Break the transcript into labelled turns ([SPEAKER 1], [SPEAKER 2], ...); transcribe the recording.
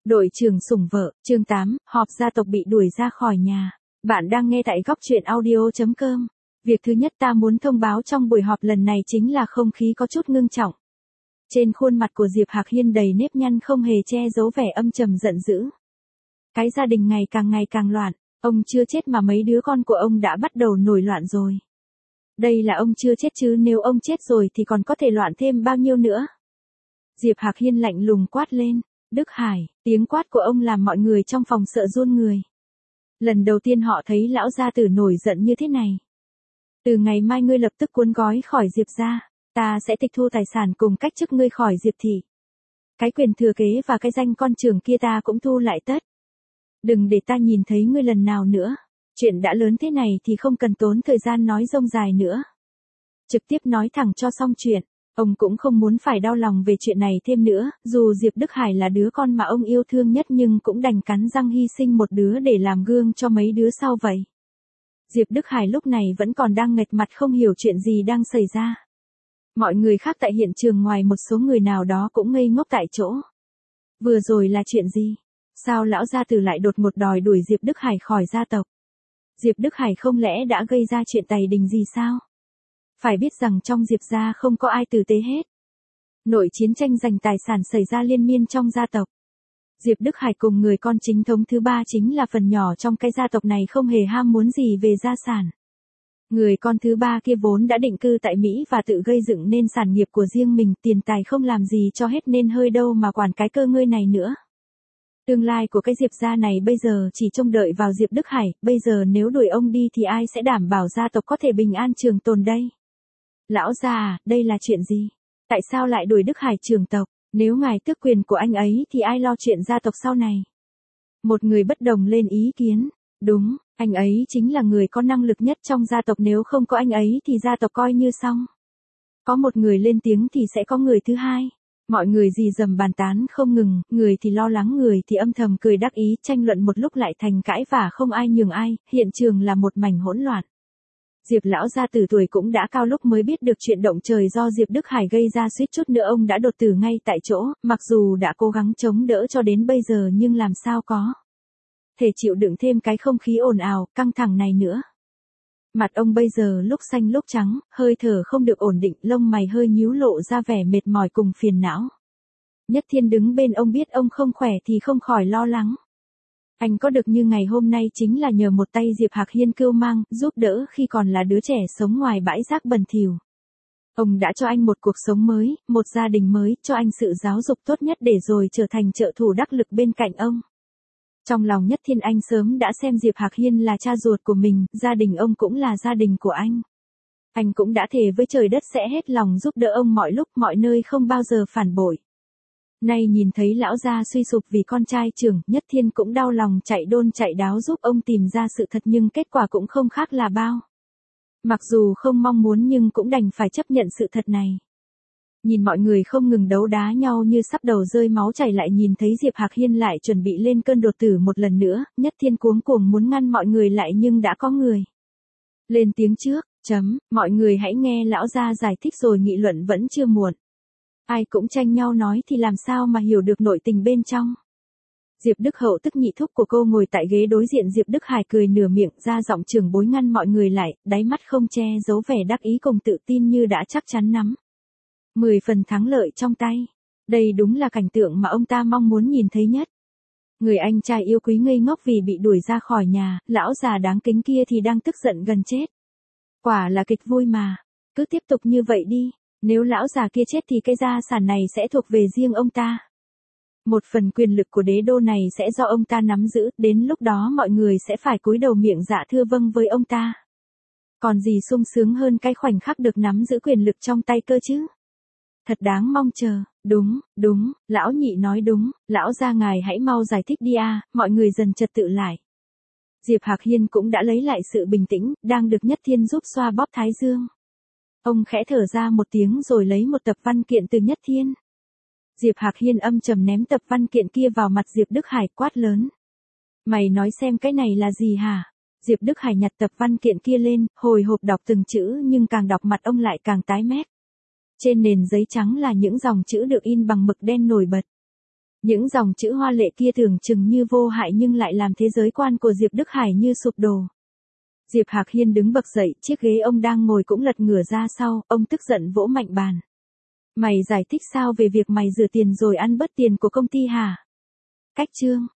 [SPEAKER 1] Đội trưởng sủng vợ, chương 8, họp gia tộc bị đuổi ra khỏi nhà. Bạn đang nghe tại góc truyện audio.com. Việc thứ nhất ta muốn thông báo trong buổi họp lần này chính là không khí có chút ngưng trọng. Trên khuôn mặt của Diệp Hạc Hiên đầy nếp nhăn không hề che giấu vẻ âm trầm giận dữ. Cái gia đình ngày càng loạn, ông chưa chết mà mấy đứa con của ông đã bắt đầu nổi loạn rồi. Đây là ông chưa chết chứ nếu ông chết rồi thì còn có thể loạn thêm bao nhiêu nữa. Diệp Hạc Hiên lạnh lùng quát lên. Đức Hải, tiếng quát của ông làm mọi người trong phòng sợ run người. Lần đầu tiên họ thấy lão gia tử nổi giận như thế này. Từ ngày mai ngươi lập tức cuốn gói khỏi Diệp gia, ta sẽ tịch thu tài sản cùng cách chức ngươi khỏi Diệp thị. Cái quyền thừa kế và cái danh con trưởng kia ta cũng thu lại tất. Đừng để ta nhìn thấy ngươi lần nào nữa. Chuyện đã lớn thế này thì không cần tốn thời gian nói rông dài nữa. Trực tiếp nói thẳng cho xong chuyện. Ông cũng không muốn phải đau lòng về chuyện này thêm nữa, dù Diệp Đức Hải là đứa con mà ông yêu thương nhất nhưng cũng đành cắn răng hy sinh một đứa để làm gương cho mấy đứa sau vậy. Diệp Đức Hải lúc này vẫn còn đang nghệt mặt không hiểu chuyện gì đang xảy ra. Mọi người khác tại hiện trường ngoài một số người nào đó cũng ngây ngốc tại chỗ. Vừa rồi là chuyện gì? Sao lão gia tử lại đột ngột đòi đuổi Diệp Đức Hải khỏi gia tộc? Diệp Đức Hải không lẽ đã gây ra chuyện tày đình gì sao? Phải biết rằng trong Diệp gia không có ai tử tế hết. Nội chiến tranh giành tài sản xảy ra liên miên trong gia tộc. Diệp Đức Hải cùng người con chính thống thứ ba chính là phần nhỏ trong cái gia tộc này không hề ham muốn gì về gia sản. Người con thứ ba kia vốn đã định cư tại Mỹ và tự gây dựng nên sản nghiệp của riêng mình, tiền tài không làm gì cho hết nên hơi đâu mà quản cái cơ ngơi này nữa. Tương lai của cái Diệp gia này bây giờ chỉ trông đợi vào Diệp Đức Hải, bây giờ nếu đuổi ông đi thì ai sẽ đảm bảo gia tộc có thể bình an trường tồn đây? Lão gia à, đây là chuyện gì? Tại sao lại đuổi Đức Hải trưởng tộc? Nếu ngài tước quyền của anh ấy thì ai lo chuyện gia tộc sau này? Một người bất đồng lên ý kiến. Đúng, anh ấy chính là người có năng lực nhất trong gia tộc, nếu không có anh ấy thì gia tộc coi như xong. Có một người lên tiếng thì sẽ có người thứ hai. Mọi người rì rầm bàn tán không ngừng, người thì lo lắng người thì âm thầm cười đắc ý, tranh luận một lúc lại thành cãi vả không ai nhường ai, hiện trường là một mảnh hỗn loạn. Diệp lão gia tử tuổi cũng đã cao lúc mới biết được chuyện động trời do Diệp Đức Hải gây ra, suýt chút nữa ông đã đột tử ngay tại chỗ, mặc dù đã cố gắng chống đỡ cho đến bây giờ nhưng làm sao có thể chịu đựng thêm cái không khí ồn ào, căng thẳng này nữa. Mặt ông bây giờ lúc xanh lúc trắng, hơi thở không được ổn định, lông mày hơi nhíu lộ ra vẻ mệt mỏi cùng phiền não. Nhất Thiên đứng bên ông biết ông không khỏe thì không khỏi lo lắng. Anh có được như ngày hôm nay chính là nhờ một tay Diệp Hạc Hiên cưu mang, giúp đỡ khi còn là đứa trẻ sống ngoài bãi rác bẩn thỉu. Ông đã cho anh một cuộc sống mới, một gia đình mới, cho anh sự giáo dục tốt nhất để rồi trở thành trợ thủ đắc lực bên cạnh ông. Trong lòng Nhất Thiên anh sớm đã xem Diệp Hạc Hiên là cha ruột của mình, gia đình ông cũng là gia đình của anh. Anh cũng đã thề với trời đất sẽ hết lòng giúp đỡ ông mọi lúc mọi nơi, không bao giờ phản bội. Nay nhìn thấy lão gia suy sụp vì con trai trưởng, Nhất Thiên cũng đau lòng chạy đôn chạy đáo giúp ông tìm ra sự thật, nhưng kết quả cũng không khác là bao. Mặc dù không mong muốn nhưng cũng đành phải chấp nhận sự thật này. Nhìn mọi người không ngừng đấu đá nhau như sắp đầu rơi máu chảy, lại nhìn thấy Diệp Hạc Hiên lại chuẩn bị lên cơn đột tử một lần nữa, Nhất Thiên cuống cuồng muốn ngăn mọi người lại nhưng đã có người lên tiếng trước. Mọi người hãy nghe lão gia giải thích rồi nghị luận vẫn chưa muộn. Ai cũng tranh nhau nói thì làm sao mà hiểu được nội tình bên trong. Diệp Đức Hậu tức nhị thúc của cô ngồi tại ghế đối diện Diệp Đức Hải cười nửa miệng ra giọng trưởng bối ngăn mọi người lại, đáy mắt không che giấu vẻ đắc ý cùng tự tin như đã chắc chắn nắm 10 phần thắng lợi trong tay. Đây đúng là cảnh tượng mà ông ta mong muốn nhìn thấy nhất. Người anh trai yêu quý ngây ngốc vì bị đuổi ra khỏi nhà, lão già đáng kính kia thì đang tức giận gần chết. Quả là kịch vui mà, cứ tiếp tục như vậy đi, nếu lão già kia chết thì cái gia sản này sẽ thuộc về riêng ông ta. Một phần quyền lực của đế đô này sẽ do ông ta nắm giữ, đến lúc đó mọi người sẽ phải cúi đầu miệng dạ thưa vâng với ông ta. Còn gì sung sướng hơn cái khoảnh khắc được nắm giữ quyền lực trong tay cơ chứ? Thật đáng mong chờ. Đúng, lão nhị nói đúng, lão gia ngài hãy mau giải thích đi à, mọi người dần trật tự lại. Diệp Hạc Hiên cũng đã lấy lại sự bình tĩnh, đang được Nhất Thiên giúp xoa bóp thái dương. Ông khẽ thở ra một tiếng rồi lấy một tập văn kiện từ Nhất Thiên. Diệp Hạc Hiên âm trầm ném tập văn kiện kia vào mặt Diệp Đức Hải, quát lớn. Mày nói xem cái này là gì hả? Diệp Đức Hải nhặt tập văn kiện kia lên, hồi hộp đọc từng chữ nhưng càng đọc mặt ông lại càng tái mét. Trên nền giấy trắng là những dòng chữ được in bằng mực đen nổi bật. Những dòng chữ hoa lệ kia tưởng chừng như vô hại nhưng lại làm thế giới quan của Diệp Đức Hải như sụp đổ. Diệp Hạc Hiên đứng bật dậy, chiếc ghế ông đang ngồi cũng lật ngửa ra sau, ông tức giận vỗ mạnh bàn. Mày giải thích sao về việc mày rửa tiền rồi ăn bớt tiền của công ty hả? Cách chương.